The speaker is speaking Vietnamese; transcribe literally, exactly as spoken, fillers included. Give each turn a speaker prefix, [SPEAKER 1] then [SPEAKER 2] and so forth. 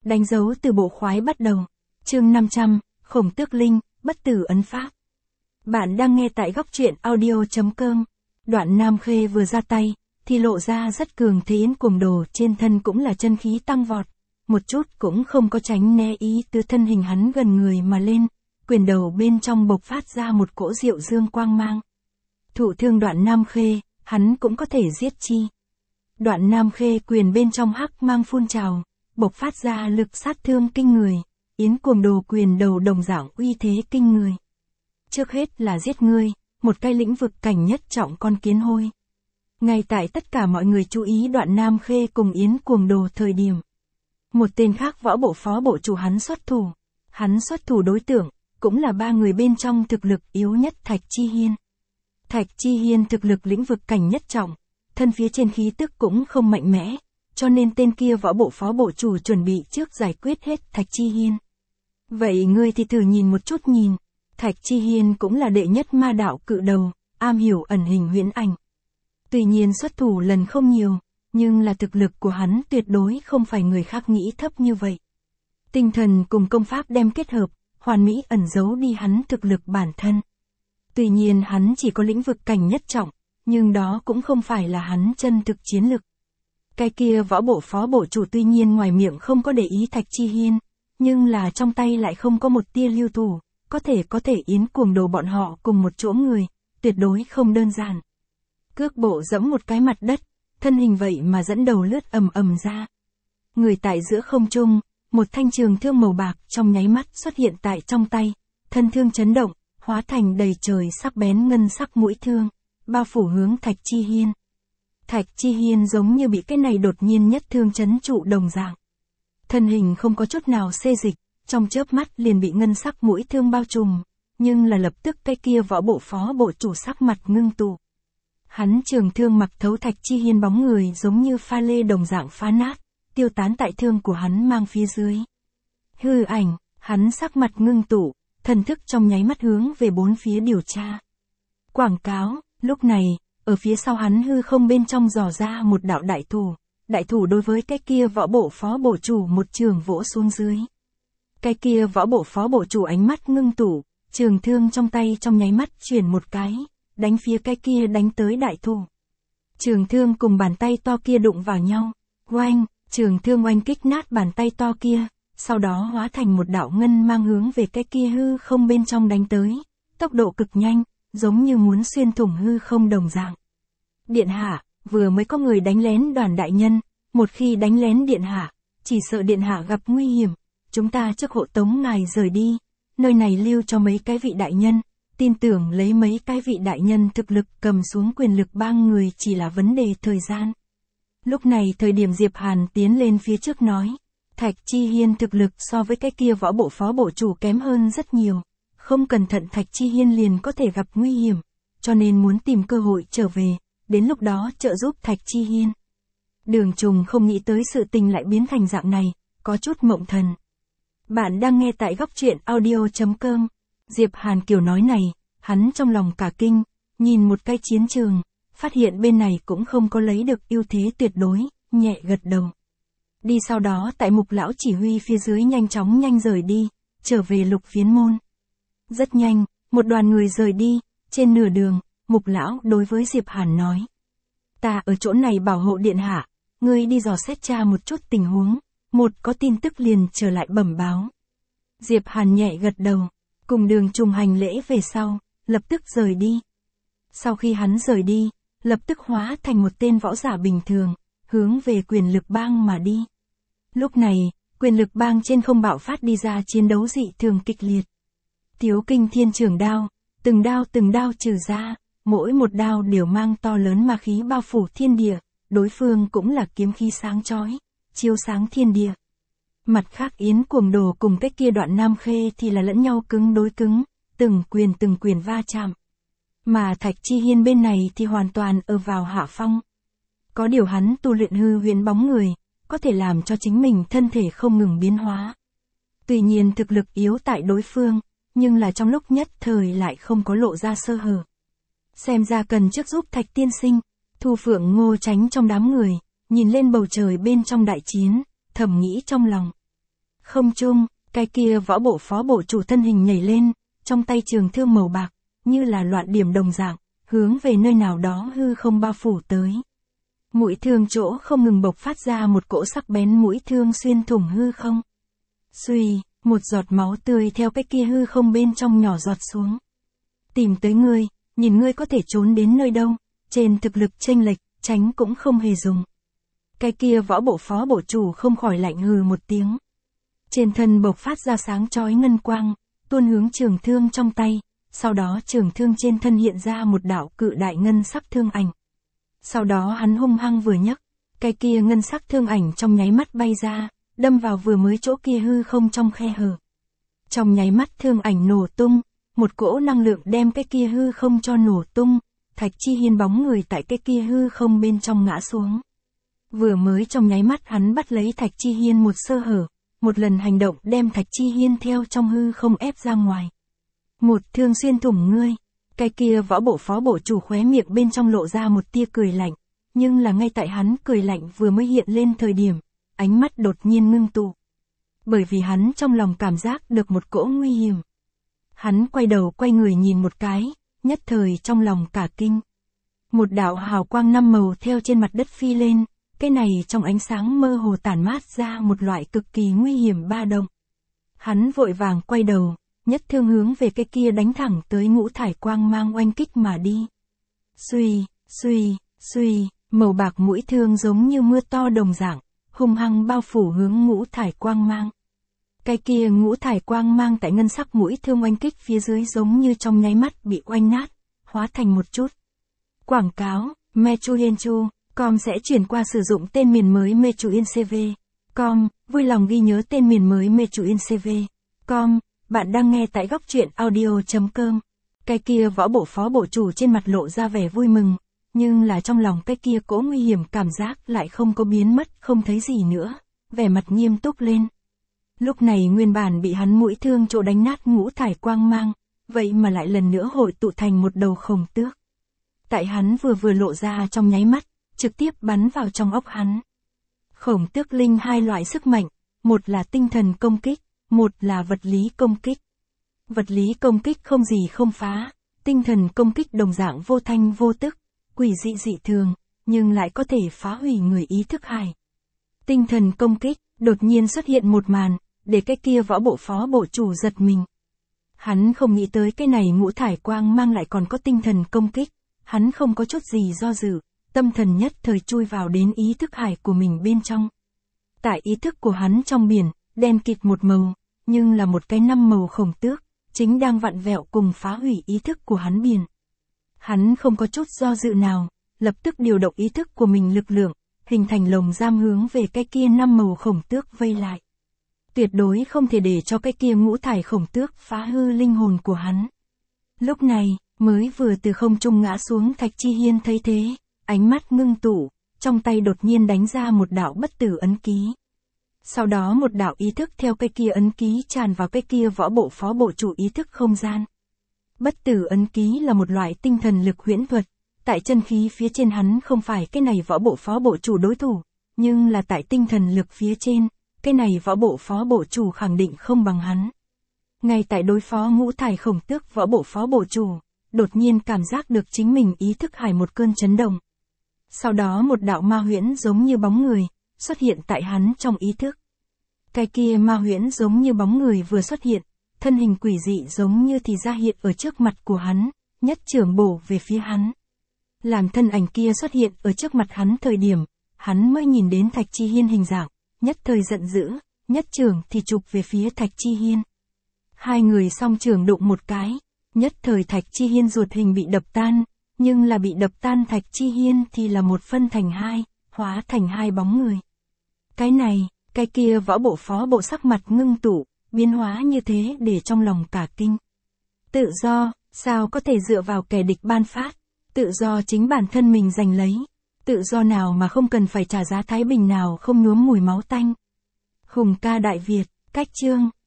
[SPEAKER 1] Đánh dấu từ bộ khoái bắt đầu. Chương năm trăm, Khổng Tước Linh, bất tử ấn pháp. Bạn đang nghe tại góc truyện audio chấm com. Đoạn Nam Khê vừa ra tay, thì lộ ra rất cường thế yến cuồng đồ, trên thân cũng là chân khí tăng vọt. Một chút cũng không có tránh né ý tứ, thân hình hắn gần người mà lên, quyền đầu bên trong bộc phát ra một cỗ diệu dương quang mang. Thụ thương Đoạn Nam Khê, hắn cũng có thể giết chi. Đoạn Nam Khê quyền bên trong hắc mang phun trào, bộc phát ra lực sát thương kinh người. Yến cuồng đồ quyền đầu đồng dạng uy thế kinh người. Trước hết là giết ngươi, một cái lĩnh vực cảnh nhất trọng con kiến hôi. Ngay tại tất cả mọi người chú ý Đoạn Nam Khê cùng Yến cuồng đồ thời điểm, một tên khác võ bộ phó bộ chủ hắn xuất thủ. Hắn xuất thủ đối tượng, cũng là ba người bên trong thực lực yếu nhất Thạch Chi Hiên. Thạch Chi Hiên thực lực lĩnh vực cảnh nhất trọng, thân phía trên khí tức cũng không mạnh mẽ, cho nên tên kia võ bộ phó bộ chủ chuẩn bị trước giải quyết hết Thạch Chi Hiên. Vậy ngươi thì thử nhìn một chút nhìn, Thạch Chi Hiên cũng là đệ nhất ma đạo cự đầu, am hiểu ẩn hình huyễn ảnh. Tuy nhiên xuất thủ lần không nhiều, nhưng là thực lực của hắn tuyệt đối không phải người khác nghĩ thấp như vậy. Tinh thần cùng công pháp đem kết hợp, hoàn mỹ ẩn giấu đi hắn thực lực bản thân. Tuy nhiên hắn chỉ có lĩnh vực cảnh nhất trọng, nhưng đó cũng không phải là hắn chân thực chiến lực. Cái kia võ bộ phó bộ chủ tuy nhiên ngoài miệng không có để ý Thạch Chi Hiên, nhưng là trong tay lại không có một tia lưu thủ, có thể có thể yến cuồng đồ bọn họ cùng một chỗ người, tuyệt đối không đơn giản. Cước bộ dẫm một cái mặt đất, thân hình vậy mà dẫn đầu lướt ầm ầm ra. Người tại giữa không trung, một thanh trường thương màu bạc trong nháy mắt xuất hiện tại trong tay, thân thương chấn động, hóa thành đầy trời sắc bén ngân sắc mũi thương, bao phủ hướng Thạch Chi Hiên. Thạch Chi Hiên giống như bị cái này đột nhiên nhất thương chấn trụ đồng dạng. Thân hình không có chút nào xê dịch, trong chớp mắt liền bị ngân sắc mũi thương bao trùm, nhưng là lập tức cái kia võ bộ phó bộ chủ sắc mặt ngưng tụ. Hắn trường thương mặc thấu Thạch Chi Hiên bóng người giống như pha lê đồng dạng phá nát, tiêu tán tại thương của hắn mang phía dưới. Hư ảnh, hắn sắc mặt ngưng tụ, thần thức trong nháy mắt hướng về bốn phía điều tra. Quảng cáo, lúc này, ở phía sau hắn hư không bên trong dò ra một đạo đại thủ. Đại thủ đối với cái kia võ bộ phó bộ chủ một trường vỗ xuống dưới. Cái kia võ bộ phó bộ chủ ánh mắt ngưng tụ, trường thương trong tay trong nháy mắt chuyển một cái, đánh phía cái kia đánh tới đại thủ. Trường thương cùng bàn tay to kia đụng vào nhau, oanh, trường thương oanh kích nát bàn tay to kia, sau đó hóa thành một đạo ngân mang hướng về cái kia hư không bên trong đánh tới, tốc độ cực nhanh, giống như muốn xuyên thủng hư không đồng dạng. Điện hạ, vừa mới có người đánh lén Đoàn đại nhân, một khi đánh lén điện hạ, chỉ sợ điện hạ gặp nguy hiểm, chúng ta trước hộ tống ngài rời đi, nơi này lưu cho mấy cái vị đại nhân, tin tưởng lấy mấy cái vị đại nhân thực lực cầm xuống quyền lực bang người chỉ là vấn đề thời gian. Lúc này thời điểm Diệp Hàn tiến lên phía trước nói, Thạch Chi Hiên thực lực so với cái kia võ bộ phó bộ chủ kém hơn rất nhiều, không cẩn thận Thạch Chi Hiên liền có thể gặp nguy hiểm, cho nên muốn tìm cơ hội trở về, đến lúc đó trợ giúp Thạch Chi Hiên. Đường Trùng không nghĩ tới sự tình lại biến thành dạng này, có chút mộng thần. Bạn đang nghe tại góc truyện audio chấm com. Diệp Hàn kiểu nói này, hắn trong lòng cả kinh, nhìn một cái chiến trường, phát hiện bên này cũng không có lấy được ưu thế tuyệt đối, nhẹ gật đầu. Đi sau đó tại Mục lão chỉ huy phía dưới nhanh chóng nhanh rời đi, trở về Lục Phiến môn. Rất nhanh, một đoàn người rời đi, trên nửa đường, Mục lão đối với Diệp Hàn nói. Ta ở chỗ này bảo hộ điện hạ, ngươi đi dò xét tra một chút tình huống, một có tin tức liền trở lại bẩm báo. Diệp Hàn nhẹ gật đầu, cùng Đường Trùng hành lễ về sau, lập tức rời đi. Sau khi hắn rời đi, lập tức hóa thành một tên võ giả bình thường, hướng về quyền lực bang mà đi. Lúc này, quyền lực bang trên không bạo phát đi ra chiến đấu dị thường kịch liệt. Tiếu Kinh Thiên trường đao, từng đao từng đao trừ ra, mỗi một đao đều mang to lớn ma khí bao phủ thiên địa, đối phương cũng là kiếm khí sáng chói, chiếu sáng thiên địa. Mặt khác Yến cuồng đồ cùng cái kia Đoạn Nam Khê thì là lẫn nhau cứng đối cứng, từng quyền từng quyền va chạm. Mà Thạch Chi Hiên bên này thì hoàn toàn ở vào hạ phong. Có điều hắn tu luyện hư huyễn bóng người, có thể làm cho chính mình thân thể không ngừng biến hóa. Tuy nhiên thực lực yếu tại đối phương, nhưng là trong lúc nhất thời lại không có lộ ra sơ hở. Xem ra cần trước giúp Thạch tiên sinh. Thu Phượng Ngô tránh trong đám người, nhìn lên bầu trời bên trong đại chiến, thầm nghĩ trong lòng. Không trung, cái kia võ bộ phó bộ chủ thân hình nhảy lên, trong tay trường thương màu bạc, như là loạn điểm đồng dạng, hướng về nơi nào đó hư không bao phủ tới. Mũi thương chỗ không ngừng bộc phát ra một cỗ sắc bén mũi thương xuyên thủng hư không. Xuy, một giọt máu tươi theo cái kia hư không bên trong nhỏ giọt xuống. Tìm tới ngươi, nhìn ngươi có thể trốn đến nơi đâu, trên thực lực chênh lệch, tránh cũng không hề dùng. Cái kia võ bộ phó bộ chủ không khỏi lạnh hừ một tiếng. Trên thân bộc phát ra sáng chói ngân quang, tuôn hướng trường thương trong tay, sau đó trường thương trên thân hiện ra một đạo cự đại ngân sắc thương ảnh. Sau đó hắn hung hăng vừa nhấc, cái kia ngân sắc thương ảnh trong nháy mắt bay ra, đâm vào vừa mới chỗ kia hư không trong khe hở. Trong nháy mắt thương ảnh nổ tung, một cỗ năng lượng đem cái kia hư không cho nổ tung, Thạch Chi Hiên bóng người tại cái kia hư không bên trong ngã xuống. Vừa mới trong nháy mắt hắn bắt lấy Thạch Chi Hiên một sơ hở, một lần hành động đem Thạch Chi Hiên theo trong hư không ép ra ngoài. Một thương xuyên thủng ngươi, cái kia võ bộ phó bộ chủ khóe miệng bên trong lộ ra một tia cười lạnh, nhưng là ngay tại hắn cười lạnh vừa mới hiện lên thời điểm, ánh mắt đột nhiên ngưng tụ. Bởi vì hắn trong lòng cảm giác được một cỗ nguy hiểm. Hắn quay đầu quay người nhìn một cái, nhất thời trong lòng cả kinh. Một đạo hào quang năm màu theo trên mặt đất phi lên, cái này trong ánh sáng mơ hồ tản mát ra một loại cực kỳ nguy hiểm ba động. Hắn vội vàng quay đầu, nhất thương hướng về cái kia đánh thẳng tới ngũ thải quang mang oanh kích mà đi. Xuy, xuy, xuy, màu bạc mũi thương giống như mưa to đồng dạng, hung hăng bao phủ hướng ngũ thải quang mang. Cái kia ngũ thải quang mang tại ngân sắc mũi thương oanh kích phía dưới giống như trong nháy mắt bị oanh nát, hóa thành một chút. Quảng cáo, Mechuyenchu, com sẽ chuyển qua sử dụng tên miền mới Mechuyencv. Com, vui lòng ghi nhớ tên miền mới Mechuyencv. Com, bạn đang nghe tại góc truyện audio.com. Cái kia võ bộ phó bộ chủ trên mặt lộ ra vẻ vui mừng, nhưng là trong lòng cái kia cỗ nguy hiểm cảm giác lại không có biến mất, không thấy gì nữa, vẻ mặt nghiêm túc lên. Lúc này nguyên bản bị hắn mũi thương chỗ đánh nát ngũ thải quang mang, vậy mà lại lần nữa hội tụ thành một đầu khổng tước. Tại hắn vừa vừa lộ ra trong nháy mắt, trực tiếp bắn vào trong óc hắn. Khổng tước linh hai loại sức mạnh, một là tinh thần công kích, một là vật lý công kích. Vật lý công kích không gì không phá, tinh thần công kích đồng dạng vô thanh vô tức, quỷ dị dị thường, nhưng lại có thể phá hủy người ý thức hải. Tinh thần công kích, đột nhiên xuất hiện một màn, để cái kia võ bộ phó bộ chủ giật mình. Hắn không nghĩ tới cái này ngũ thải quang mang lại còn có tinh thần công kích, hắn không có chút gì do dự, tâm thần nhất thời chui vào đến ý thức hải của mình bên trong. Tại ý thức của hắn trong biển, đen kịt một màu, nhưng là một cái năm màu khổng tước, chính đang vặn vẹo cùng phá hủy ý thức của hắn biển. Hắn không có chút do dự nào, lập tức điều động ý thức của mình lực lượng, hình thành lồng giam hướng về cái kia năm màu khổng tước vây lại. Tuyệt đối không thể để cho cái kia ngũ thải khổng tước phá hư linh hồn của hắn. Lúc này, mới vừa từ không trung ngã xuống Thạch Chi Hiên thấy thế, ánh mắt ngưng tụ, trong tay đột nhiên đánh ra một đạo bất tử ấn ký. Sau đó một đạo ý thức theo cái kia ấn ký tràn vào cái kia võ bộ phó bộ chủ ý thức không gian. Bất tử ấn ký là một loại tinh thần lực huyễn thuật, tại chân khí phía trên hắn không phải cái này võ bộ phó bộ chủ đối thủ, nhưng là tại tinh thần lực phía trên, cái này võ bộ phó bộ chủ khẳng định không bằng hắn. Ngay tại đối phó ngũ thải khổng tước võ bộ phó bộ chủ, đột nhiên cảm giác được chính mình ý thức hải một cơn chấn động. Sau đó một đạo ma huyễn giống như bóng người, xuất hiện tại hắn trong ý thức. Cái kia ma huyễn giống như bóng người vừa xuất hiện, thân hình quỷ dị giống như thì ra hiện ở trước mặt của hắn, nhất trưởng bổ về phía hắn. Làm thân ảnh kia xuất hiện ở trước mặt hắn thời điểm, hắn mới nhìn đến Thạch Chi Hiên hình dạng, nhất thời giận dữ, nhất trưởng thì chụp về phía Thạch Chi Hiên. Hai người song trưởng đụng một cái, nhất thời Thạch Chi Hiên ruột hình bị đập tan, nhưng là bị đập tan Thạch Chi Hiên thì là một phân thành hai, hóa thành hai bóng người. Cái này, cái kia võ bộ phó bộ sắc mặt ngưng tụ, biến hóa như thế để trong lòng cả kinh. Tự do, sao có thể dựa vào kẻ địch ban phát, tự do chính bản thân mình giành lấy, tự do nào mà không cần phải trả giá thái bình nào không nhuốm mùi máu tanh. Hùng ca Đại Việt, cách chương.